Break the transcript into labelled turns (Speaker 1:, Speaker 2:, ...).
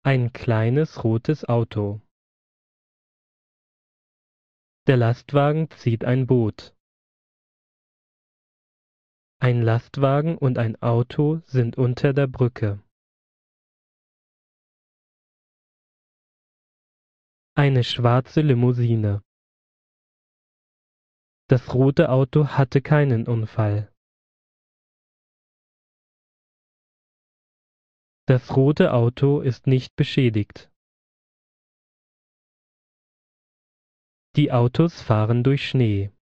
Speaker 1: Ein kleines rotes Auto. Der Lastwagen zieht ein Boot. Ein Lastwagen und ein Auto sind unter der Brücke. Eine schwarze Limousine. Das rote Auto hatte keinen Unfall. Das rote Auto ist nicht beschädigt. Die Autos fahren durch Schnee.